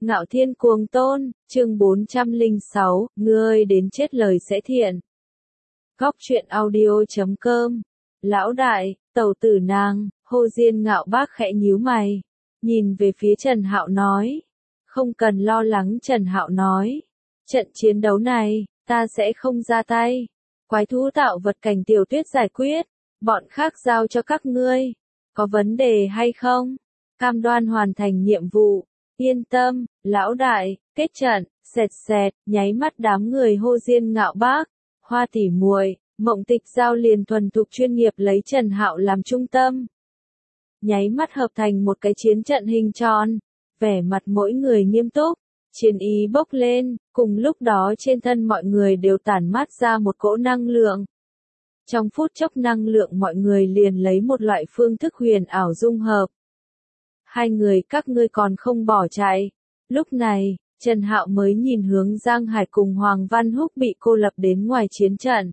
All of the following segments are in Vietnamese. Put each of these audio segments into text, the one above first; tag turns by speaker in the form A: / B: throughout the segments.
A: Ngạo Thiên Cuồng Tôn, chương 406, ngươi đến chết lời sẽ thiện. Góc truyện audio.com. Lão đại, tẩu tử nàng, Hồ Diên Ngạo Bác khẽ nhíu mày, nhìn về phía Trần Hạo nói. Không cần lo lắng, Trần Hạo nói. Trận chiến đấu này, ta sẽ không ra tay. Quái thú tạo vật cảnh Tiểu Tuyết giải quyết, bọn khác giao cho các ngươi. Có vấn đề hay không? Cam đoan hoàn thành nhiệm vụ. Yên tâm, lão đại, kết trận, xẹt xẹt, nháy mắt đám người Hồ Diên Ngạo Bác, Hoa tỷ muội, Mộng Tịch Giao liền thuần thục chuyên nghiệp lấy Trần Hạo làm trung tâm. Nháy mắt hợp thành một cái chiến trận hình tròn, vẻ mặt mỗi người nghiêm túc, chiến ý bốc lên, cùng lúc đó trên thân mọi người đều tản mát ra một cỗ năng lượng. Trong phút chốc năng lượng mọi người liền lấy một loại phương thức huyền ảo dung hợp. Hai người các ngươi còn không bỏ chạy. Lúc này, Trần Hạo mới nhìn hướng Giang Hải cùng Hoàng Văn Húc bị cô lập đến ngoài chiến trận.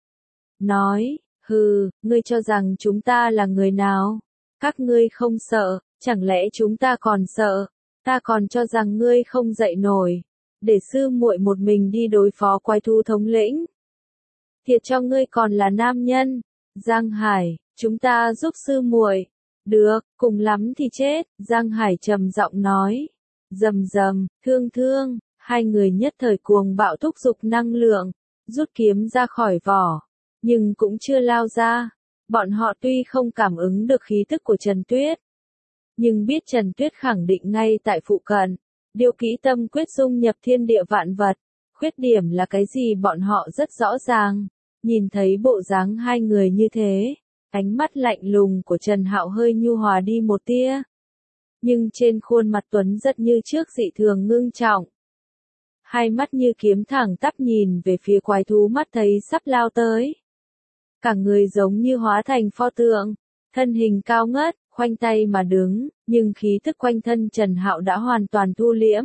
A: Nói, hừ, ngươi cho rằng chúng ta là người nào? Các ngươi không sợ, chẳng lẽ chúng ta còn sợ? Ta còn cho rằng ngươi không dậy nổi, để sư muội một mình đi đối phó quái thú thống lĩnh. Thiệt cho ngươi còn là nam nhân. Giang Hải, chúng ta giúp sư muội. Được, cùng lắm thì chết, Giang Hải trầm giọng nói. Rầm rầm, thương thương, hai người nhất thời cuồng bạo thúc giục năng lượng, rút kiếm ra khỏi vỏ, nhưng cũng chưa lao ra. Bọn họ tuy không cảm ứng được khí tức của Trần Tuyết, nhưng biết Trần Tuyết khẳng định ngay tại phụ cận. Điều kỹ tâm quyết dung nhập thiên địa vạn vật, khuyết điểm là cái gì bọn họ rất rõ ràng. Nhìn thấy bộ dáng hai người như thế, ánh mắt lạnh lùng của Trần Hạo hơi nhu hòa đi một tia. Nhưng trên khuôn mặt Tuấn rất như trước dị thường ngưng trọng. Hai mắt như kiếm thẳng tắp nhìn về phía quái thú mắt thấy sắp lao tới. Cả người giống như hóa thành pho tượng, thân hình cao ngất, khoanh tay mà đứng, nhưng khí tức quanh thân Trần Hạo đã hoàn toàn thu liễm.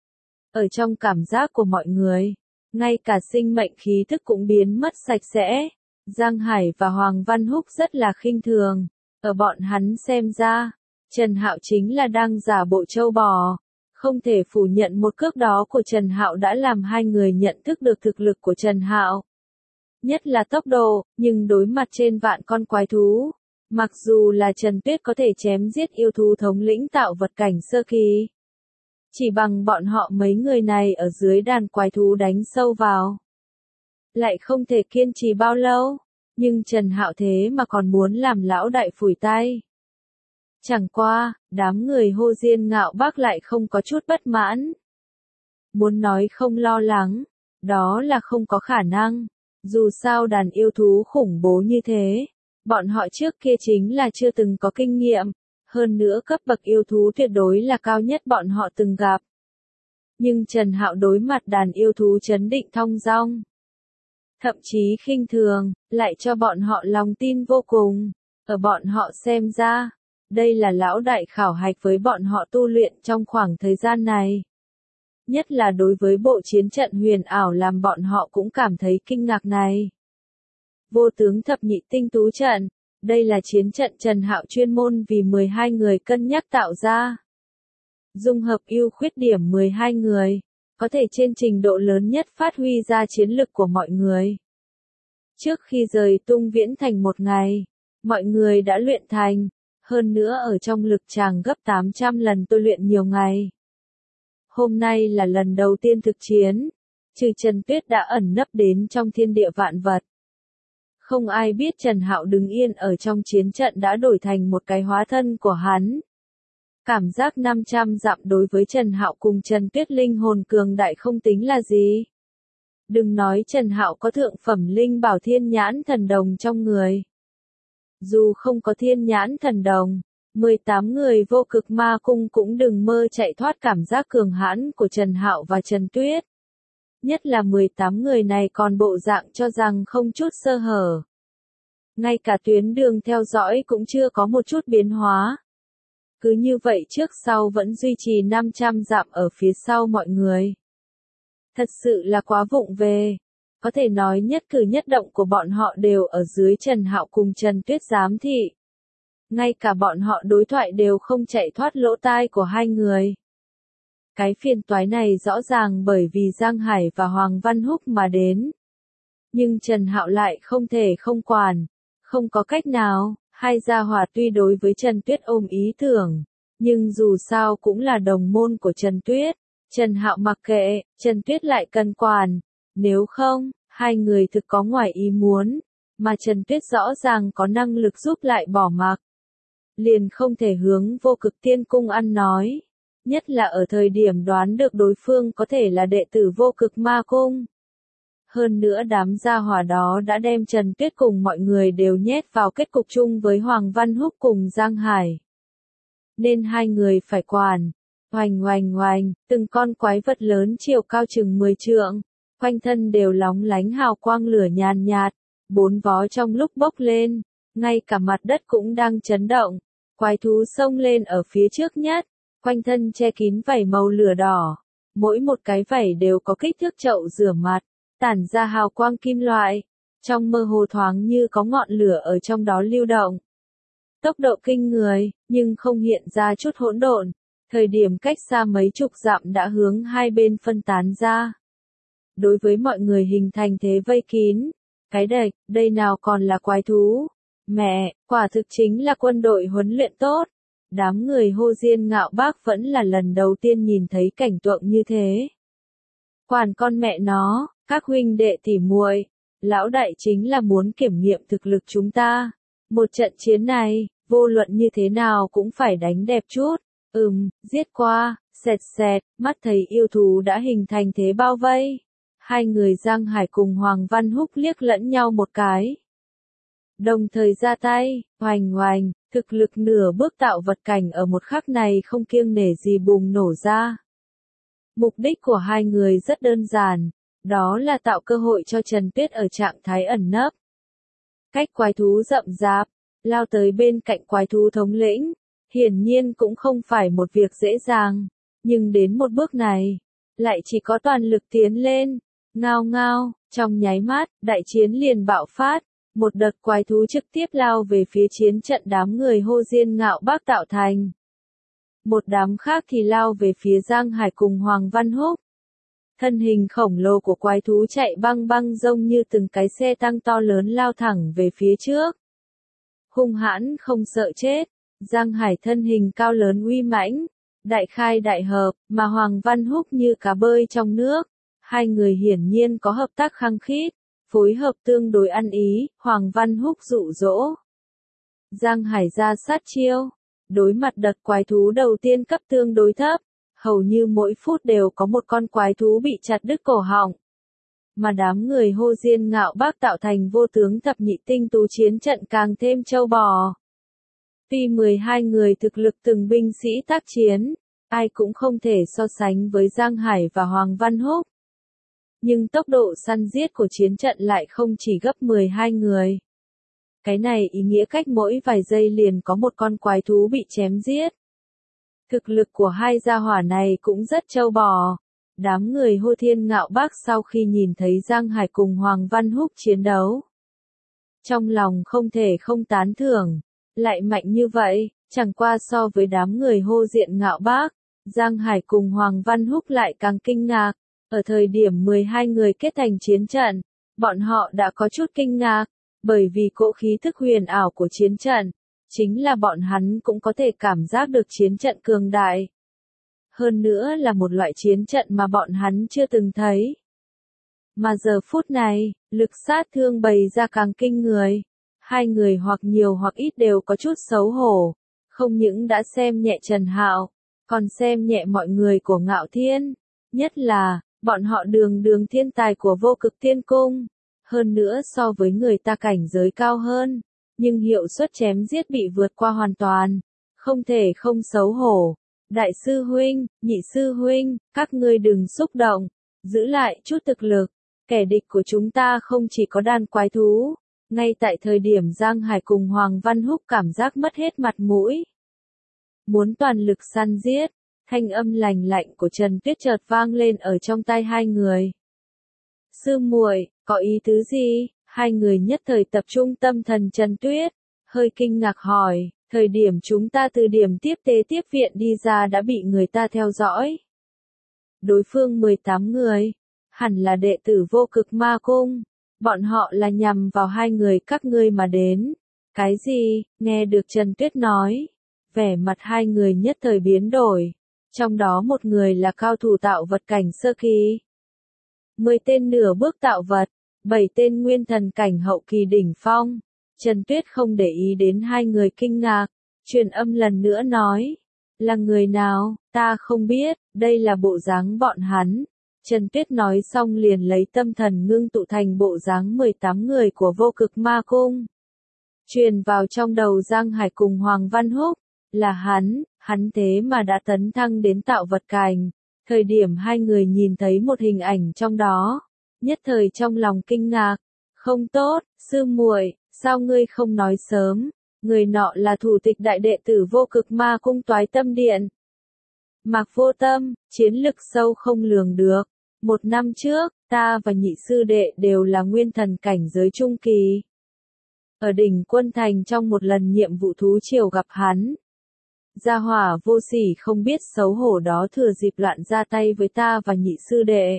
A: Ở trong cảm giác của mọi người, ngay cả sinh mệnh khí tức cũng biến mất sạch sẽ. Giang Hải và Hoàng Văn Húc rất là khinh thường, ở bọn hắn xem ra, Trần Hạo chính là đang giả bộ trâu bò. Không thể phủ nhận một cước đó của Trần Hạo đã làm hai người nhận thức được thực lực của Trần Hạo. Nhất là tốc độ, nhưng đối mặt trên vạn con quái thú, mặc dù là Trần Tuyết có thể chém giết yêu thú thống lĩnh tạo vật cảnh sơ kỳ, chỉ bằng bọn họ mấy người này ở dưới đàn quái thú đánh sâu vào, lại không thể kiên trì bao lâu. Nhưng Trần Hạo thế mà còn muốn làm lão đại phủi tay. Chẳng qua, đám người Hồ Diên Ngạo Bác lại không có chút bất mãn. Muốn nói không lo lắng, đó là không có khả năng. Dù sao đàn yêu thú khủng bố như thế, bọn họ trước kia chính là chưa từng có kinh nghiệm. Hơn nữa cấp bậc yêu thú tuyệt đối là cao nhất bọn họ từng gặp. Nhưng Trần Hạo đối mặt đàn yêu thú trấn định thong dong, thậm chí khinh thường, lại cho bọn họ lòng tin vô cùng. Ở bọn họ xem ra, đây là lão đại khảo hạch với bọn họ tu luyện trong khoảng thời gian này. Nhất là đối với bộ chiến trận huyền ảo làm bọn họ cũng cảm thấy kinh ngạc này. Vô tướng thập nhị tinh tú trận, đây là chiến trận Trần Hạo chuyên môn vì 12 người cân nhắc tạo ra. Dung hợp ưu khuyết điểm 12 người, có thể trên trình độ lớn nhất phát huy ra chiến lực của mọi người. Trước khi rời Tung Viễn Thành một ngày, mọi người đã luyện thành, hơn nữa ở trong lực tràng gấp 800 lần tôi luyện nhiều ngày. Hôm nay là lần đầu tiên thực chiến, trừ Trần Tuyết đã ẩn nấp đến trong thiên địa vạn vật. Không ai biết Trần Hạo đứng yên ở trong chiến trận đã đổi thành một cái hóa thân của hắn. Cảm giác 500 dặm đối với Trần Hạo cùng Trần Tuyết linh hồn cường đại không tính là gì. Đừng nói Trần Hạo có thượng phẩm linh bảo thiên nhãn thần đồng trong người. Dù không có thiên nhãn thần đồng, 18 người vô cực ma cung cũng đừng mơ chạy thoát cảm giác cường hãn của Trần Hạo và Trần Tuyết. Nhất là 18 người này còn bộ dạng cho rằng không chút sơ hở. Ngay cả tuyến đường theo dõi cũng chưa có một chút biến hóa. Cứ như vậy trước sau vẫn duy trì 500 dặm ở phía sau mọi người. Thật sự là quá vụng về. Có thể nói nhất cử nhất động của bọn họ đều ở dưới Trần Hạo cùng Trần Tuyết giám thị. Ngay cả bọn họ đối thoại đều không chạy thoát lỗ tai của hai người. Cái phiền toái này rõ ràng bởi vì Giang Hải và Hoàng Văn Húc mà đến. Nhưng Trần Hạo lại không thể không quản, không có cách nào, hai gia hỏa tuy đối với Trần Tuyết ôm ý tưởng, nhưng dù sao cũng là đồng môn của Trần Tuyết, Trần Hạo mặc kệ, Trần Tuyết lại cần quản, nếu không, hai người thực có ngoài ý muốn, mà Trần Tuyết rõ ràng có năng lực giúp lại bỏ mặc. Liền không thể hướng Vô Cực Tiên Cung ăn nói, nhất là ở thời điểm đoán được đối phương có thể là đệ tử Vô Cực Ma Cung. Hơn nữa đám gia hỏa đó đã đem Trần Tuyết cùng mọi người đều nhét vào kết cục chung với Hoàng Văn Húc cùng Giang Hải. Nên hai người phải quản. Oành oành oành, từng con quái vật lớn chiều cao chừng 10 trượng, quanh thân đều lóng lánh hào quang lửa nhàn nhạt, bốn vó trong lúc bốc lên, ngay cả mặt đất cũng đang chấn động. Quái thú xông lên ở phía trước nhất, quanh thân che kín vảy màu lửa đỏ, mỗi một cái vảy đều có kích thước chậu rửa mặt, tản ra hào quang kim loại, trong mơ hồ thoáng như có ngọn lửa ở trong đó lưu động. Tốc độ kinh người, nhưng không hiện ra chút hỗn độn, thời điểm cách xa mấy chục dặm đã hướng hai bên phân tán ra. Đối với mọi người hình thành thế vây kín, cái đệch, đây nào còn là quái thú. Mẹ, quả thực chính là quân đội huấn luyện tốt. Đám người Hô Diên Ngạo Bác vẫn là lần đầu tiên nhìn thấy cảnh tượng như thế. Quản con mẹ nó, các huynh đệ tỉ muội, lão đại chính là muốn kiểm nghiệm thực lực chúng ta. Một trận chiến này, vô luận như thế nào cũng phải đánh đẹp chút. Giết qua, xẹt xẹt, mắt thấy yêu thú đã hình thành thế bao vây. Hai người Giang Hải cùng Hoàng Văn Húc liếc lẫn nhau một cái. Đồng thời ra tay, oành oành, thực lực nửa bước tạo vật cảnh ở một khắc này không kiêng nể gì bùng nổ ra. Mục đích của hai người rất đơn giản, đó là tạo cơ hội cho Trần Tuyết ở trạng thái ẩn nấp. Cách quái thú rậm rạp, lao tới bên cạnh quái thú thống lĩnh, hiển nhiên cũng không phải một việc dễ dàng, nhưng đến một bước này, lại chỉ có toàn lực tiến lên, ngao ngao, trong nháy mắt, đại chiến liền bạo phát. Một đợt quái thú trực tiếp lao về phía chiến trận đám người Hô Diên Ngạo Bác tạo thành. Một đám khác thì lao về phía Giang Hải cùng Hoàng Văn Húc. Thân hình khổng lồ của quái thú chạy băng băng giống như từng cái xe tăng to lớn lao thẳng về phía trước. Hung hãn không sợ chết, Giang Hải thân hình cao lớn uy mãnh, đại khai đại hợp, mà Hoàng Văn Húc như cá bơi trong nước. Hai người hiển nhiên có hợp tác khăng khít. Phối hợp tương đối ăn ý, Hoàng Văn Húc dụ dỗ. Giang Hải ra sát chiêu, đối mặt đợt quái thú đầu tiên cấp tương đối thấp, hầu như mỗi phút đều có một con quái thú bị chặt đứt cổ họng. Mà đám người Hô Diên Ngạo Bác tạo thành vô tướng thập nhị tinh tú chiến trận càng thêm trâu bò. Tuy 12 người thực lực từng binh sĩ tác chiến, ai cũng không thể so sánh với Giang Hải và Hoàng Văn Húc. Nhưng tốc độ săn giết của chiến trận lại không chỉ gấp 12 người. Cái này ý nghĩa cách mỗi vài giây liền có một con quái thú bị chém giết. Thực lực của hai gia hỏa này cũng rất trâu bò. Đám người Hô Thiên Ngạo Bác sau khi nhìn thấy Giang Hải cùng Hoàng Văn Húc chiến đấu. Trong lòng không thể không tán thưởng, lại mạnh như vậy, chẳng qua so với đám người Hô Diện Ngạo Bác, Giang Hải cùng Hoàng Văn Húc lại càng kinh ngạc. Ở thời điểm 12 người kết thành chiến trận, bọn họ đã có chút kinh ngạc, bởi vì cỗ khí thức huyền ảo của chiến trận, chính là bọn hắn cũng có thể cảm giác được chiến trận cường đại. Hơn nữa là một loại chiến trận mà bọn hắn chưa từng thấy. Mà giờ phút này, lực sát thương bày ra càng kinh người. Hai người hoặc nhiều hoặc ít đều có chút xấu hổ, không những đã xem nhẹ Trần Hạo, còn xem nhẹ mọi người của Ngạo Thiên, nhất là bọn họ đường thiên tài của Vô Cực Tiên Cung, hơn nữa so với người ta cảnh giới cao hơn, nhưng hiệu suất chém giết bị vượt qua hoàn toàn, không thể không xấu hổ. Đại sư huynh, nhị sư huynh, các ngươi đừng xúc động, giữ lại chút thực lực, kẻ địch của chúng ta không chỉ có đàn quái thú. Ngay tại thời điểm Giang Hải cùng Hoàng Văn Húc cảm giác mất hết mặt mũi, muốn toàn lực săn giết. Thanh âm lành lạnh của Trần Tuyết chợt vang lên ở trong tai hai người. Sư muội, có ý tứ gì? Hai người nhất thời tập trung tâm thần Trần Tuyết, hơi kinh ngạc hỏi, thời điểm chúng ta từ điểm tiếp tế tiếp viện đi ra đã bị người ta theo dõi. đối phương 18 người, hẳn là đệ tử Vô Cực Ma Cung, bọn họ là nhằm vào hai người các ngươi mà đến. Cái gì? Nghe được Trần Tuyết nói, vẻ mặt hai người nhất thời biến đổi, trong đó một người là cao thủ tạo vật cảnh sơ kỳ, 10 tên nửa bước tạo vật, 7 tên nguyên thần cảnh hậu kỳ đỉnh phong. Trần Tuyết không để ý đến hai người kinh ngạc, truyền âm lần nữa nói, là người nào, ta không biết, đây là bộ dáng bọn hắn. Trần Tuyết nói xong liền lấy tâm thần ngưng tụ thành bộ dáng 18 người của Vô Cực Ma Cung. Truyền vào trong đầu Giang Hải cùng Hoàng Văn Húc, là hắn thế mà đã tấn thăng đến tạo vật cảnh. Thời điểm hai người nhìn thấy một hình ảnh trong đó, nhất thời trong lòng kinh ngạc, không tốt, sư muội, sao ngươi không nói sớm, người nọ là thủ tịch đại đệ tử Vô Cực Ma Cung Toái Tâm Điện. Mạc Vô Tâm, chiến lực sâu không lường được, 1 năm trước, ta và nhị sư đệ đều là nguyên thần cảnh giới trung kỳ. Ở đỉnh Quân Thành trong một lần nhiệm vụ thú triều gặp hắn. Gia hỏa vô sỉ không biết xấu hổ đó thừa dịp loạn ra tay với ta và nhị sư đệ.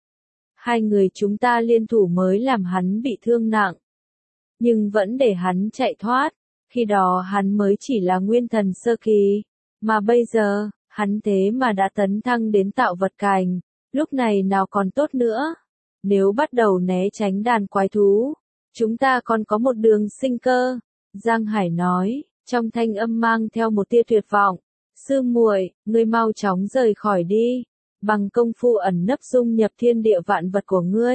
A: Hai người chúng ta liên thủ mới làm hắn bị thương nặng. Nhưng vẫn để hắn chạy thoát, khi đó hắn mới chỉ là nguyên thần sơ kỳ. Mà bây giờ, hắn thế mà đã tấn thăng đến tạo vật cảnh, lúc này nào còn tốt nữa. Nếu bắt đầu né tránh đàn quái thú, chúng ta còn có một đường sinh cơ. Giang Hải nói, trong thanh âm mang theo một tia tuyệt vọng. Sư muội, ngươi mau chóng rời khỏi đi, bằng công phu ẩn nấp dung nhập thiên địa vạn vật của ngươi.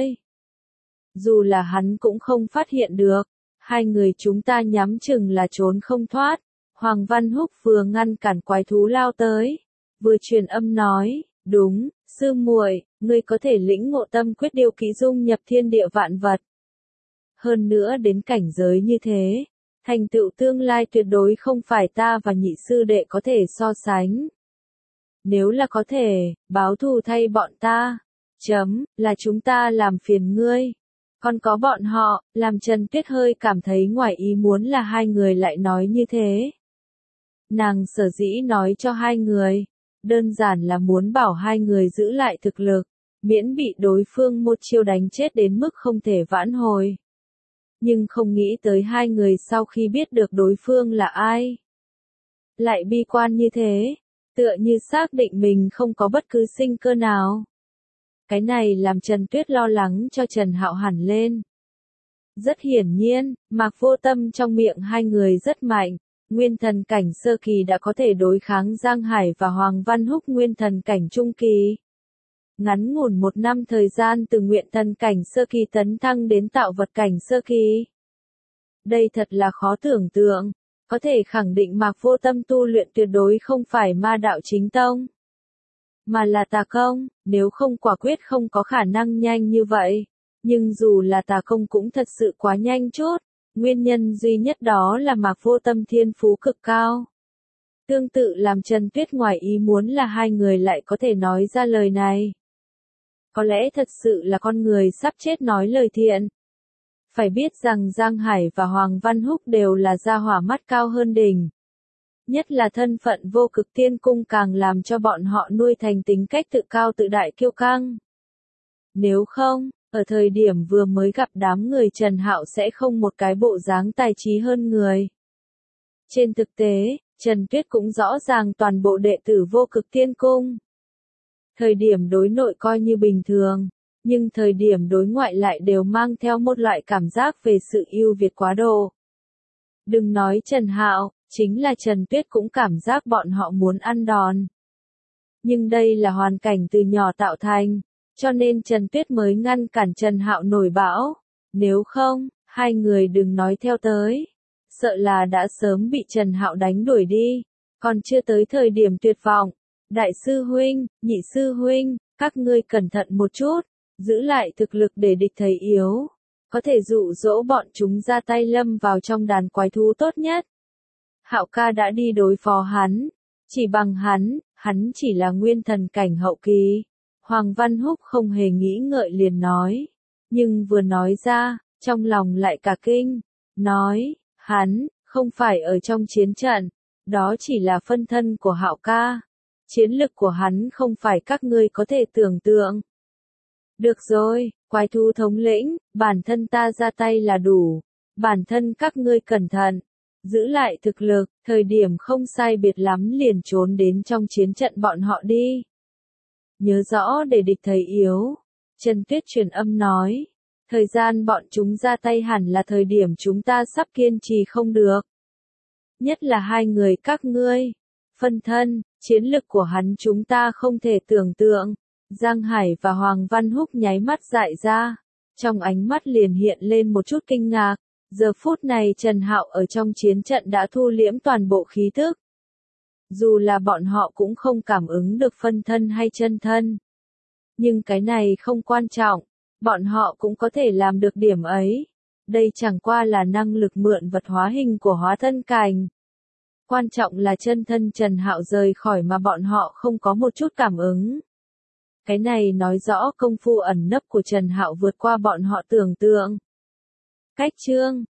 A: Dù là hắn cũng không phát hiện được, hai người chúng ta nhắm chừng là trốn không thoát. Hoàng Văn Húc vừa ngăn cản quái thú lao tới, vừa truyền âm nói, đúng, sư muội, ngươi có thể lĩnh ngộ tâm quyết điều kỹ dung nhập thiên địa vạn vật. Hơn nữa đến cảnh giới như thế, thành tựu tương lai tuyệt đối không phải ta và nhị sư đệ có thể so sánh. Nếu là có thể, báo thù thay bọn ta, là chúng ta làm phiền ngươi. Còn có bọn họ, làm Trần Tuyết hơi cảm thấy ngoài ý muốn là hai người lại nói như thế. Nàng sở dĩ nói cho hai người, đơn giản là muốn bảo hai người giữ lại thực lực, miễn bị đối phương một chiêu đánh chết đến mức không thể vãn hồi. Nhưng không nghĩ tới hai người sau khi biết được đối phương là ai, lại bi quan như thế, tựa như xác định mình không có bất cứ sinh cơ nào. Cái này làm Trần Tuyết lo lắng cho Trần Hạo hẳn lên. Rất hiển nhiên, Mạc Vô Tâm trong miệng hai người rất mạnh, nguyên thần cảnh sơ kỳ đã có thể đối kháng Giang Hải và Hoàng Văn Húc nguyên thần cảnh trung kỳ. Ngắn ngủn 1 năm thời gian từ nguyện thần cảnh sơ kỳ tấn thăng đến tạo vật cảnh sơ kỳ. Đây thật là khó tưởng tượng, có thể khẳng định Mạc Vô Tâm tu luyện tuyệt đối không phải ma đạo chính tông, mà là tà công, nếu không quả quyết không có khả năng nhanh như vậy. Nhưng dù là tà công cũng thật sự quá nhanh chút, nguyên nhân duy nhất đó là Mạc Vô Tâm thiên phú cực cao. Tương tự làm Trần Tuyết ngoài ý muốn là hai người lại có thể nói ra lời này. Có lẽ thật sự là con người sắp chết nói lời thiện. Phải biết rằng Giang Hải và Hoàng Văn Húc đều là gia hỏa mắt cao hơn đỉnh. Nhất là thân phận Vô Cực Tiên Cung càng làm cho bọn họ nuôi thành tính cách tự cao tự đại kiêu căng. Nếu không, ở thời điểm vừa mới gặp đám người Trần Hạo sẽ không một cái bộ dáng tài trí hơn người. Trên thực tế, Trần Tuyết cũng rõ ràng toàn bộ đệ tử Vô Cực Tiên Cung. Thời điểm đối nội coi như bình thường, nhưng thời điểm đối ngoại lại đều mang theo một loại cảm giác về sự ưu việt quá độ. Đừng nói Trần Hạo, chính là Trần Tuyết cũng cảm giác bọn họ muốn ăn đòn. Nhưng đây là hoàn cảnh từ nhỏ tạo thành, cho nên Trần Tuyết mới ngăn cản Trần Hạo nổi bão. Nếu không, hai người đừng nói theo tới. Sợ là đã sớm bị Trần Hạo đánh đuổi đi, còn chưa tới thời điểm tuyệt vọng. Đại sư huynh, nhị sư huynh, các ngươi cẩn thận một chút, giữ lại thực lực để địch thầy yếu. Có thể dụ dỗ bọn chúng ra tay lâm vào trong đàn quái thú tốt nhất. Hạo ca đã đi đối phó hắn, chỉ bằng hắn chỉ là nguyên thần cảnh hậu kỳ. Hoàng Văn Húc không hề nghĩ ngợi liền nói, nhưng vừa nói ra, trong lòng lại cả kinh, nói, hắn không phải ở trong chiến trận, đó chỉ là phân thân của Hạo ca. Chiến lực của hắn không phải các ngươi có thể tưởng tượng. Được rồi, quái thú thống lĩnh, bản thân ta ra tay là đủ. Bản thân các ngươi cẩn thận. Giữ lại thực lực, thời điểm không sai biệt lắm liền trốn đến trong chiến trận bọn họ đi. Nhớ rõ để địch thấy yếu. Trần Tuyết truyền âm nói. Thời gian bọn chúng ra tay hẳn là thời điểm chúng ta sắp kiên trì không được. Nhất là hai người các ngươi. Phân thân, chiến lực của hắn chúng ta không thể tưởng tượng. Giang Hải và Hoàng Văn Húc nháy mắt dại ra. Trong ánh mắt liền hiện lên một chút kinh ngạc. Giờ phút này Trần Hạo ở trong chiến trận đã thu liễm toàn bộ khí thức. Dù là bọn họ cũng không cảm ứng được phân thân hay chân thân. Nhưng cái này không quan trọng. Bọn họ cũng có thể làm được điểm ấy. Đây chẳng qua là năng lực mượn vật hóa hình của hóa thân cành. Quan trọng là chân thân Trần Hạo rời khỏi mà bọn họ không có một chút cảm ứng. Cái này nói rõ công phu ẩn nấp của Trần Hạo vượt qua bọn họ tưởng tượng. Cách chương